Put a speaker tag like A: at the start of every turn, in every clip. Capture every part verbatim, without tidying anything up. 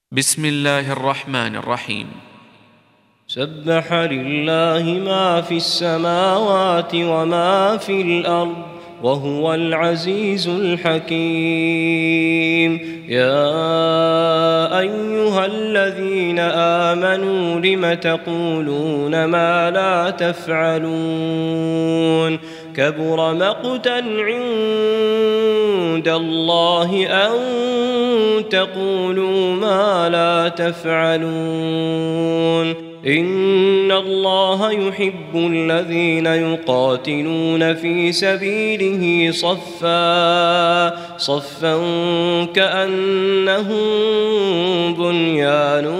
A: بسم الله الرحمن الرحيم.
B: سبح لله ما في السماوات وما في الأرض وهو العزيز الحكيم. يا أيها الذين آمنوا لم تقولون ما لا تفعلون كبر مقتا عند الله أن تقولوا ما لا تفعلون. إن الله يحب الذين يقاتلون في سبيله صفا صفا كأنهم بنيان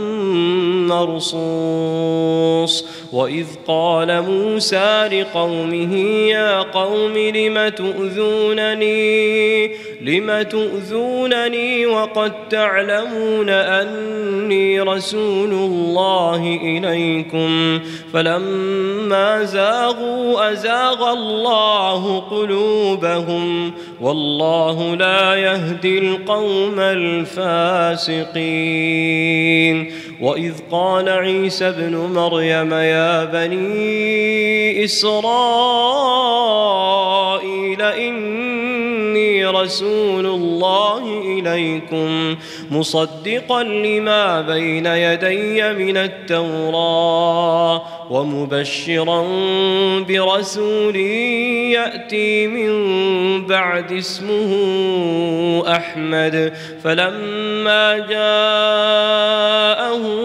B: مرصوص. وإذ قال موسى لقومه يا قوم لم تؤذونني لم تؤذونني وقد تعلمون أني رسول الله إليكم فلما زاغوا أزاغ الله قلوبهم والله لا يهدي القوم الفاسقين. وإذ قال عيسى ابن مريم يا بني إسرائيل إني رسول الله إليكم مصدقا لما بين يدي من التوراة ومبشرا برسول يأتي من بعد اسمه أحمد. فلما جاءهم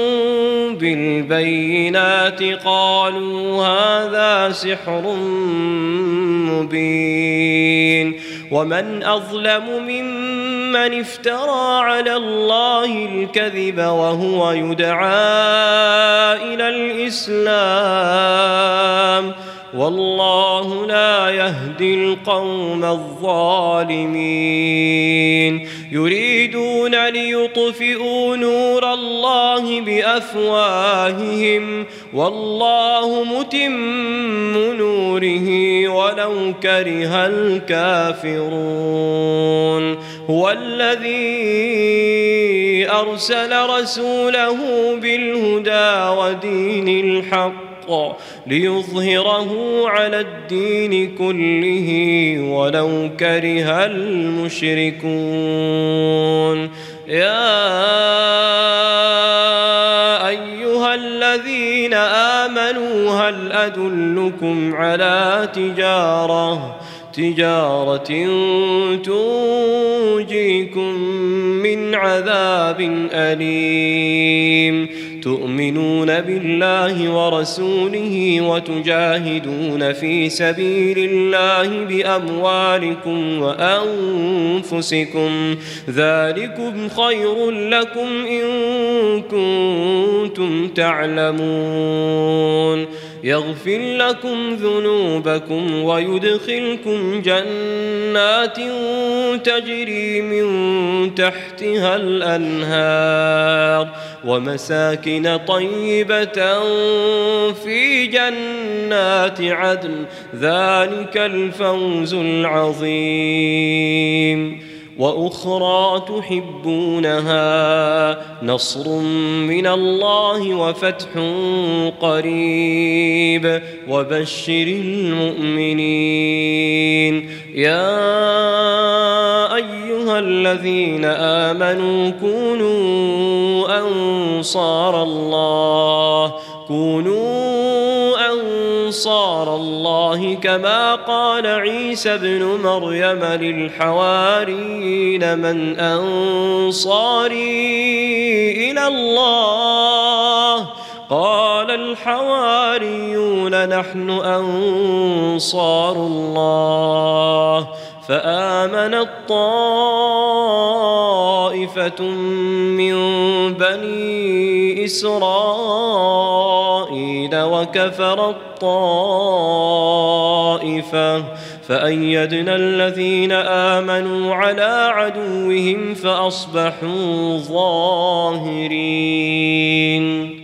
B: بالبينات قالوا هذا سحر مبين. ومن أظلم ممن افترى على الله الكذب وهو يدعى إلى الإسلام والله لا يهدي القوم الظالمين. يريدون ليطفئوا نور الله بأفواههم والله متم نوره ولو كره الكافرون. هو الذي أرسل رسوله بالهدى ودين الحق ليظهره على الدين كله ولو كره المشركون. يا أيها الذين آمنوا هل أدلكم على تجارة تجارة تنجيكم من عذاب أليم تؤمنون بالله ورسوله وتجاهدون في سبيل الله بأموالكم وأنفسكم ذلكم خير لكم إن كنتم تعلمون. يغفر لكم ذنوبكم ويدخلكم جنات تجري من تحتها الأنهار ومساكن طيبة في جنات عدن ذلك الفوز العظيم. وأخرى تحبونها نصر من الله وفتح قريب وبشر المؤمنين. يا أيها الذين آمنوا كونوا أنصار الله كونوا أنصار الله كما قال عيسى ابن مريم للحواريين من أنصاري إلى الله قال الحواريون نحن أنصار الله. فآمنت طائفة من بني إسرائيل وكفرت طائفة فأيدنا الذين آمنوا على عدوهم فأصبحوا ظاهرين.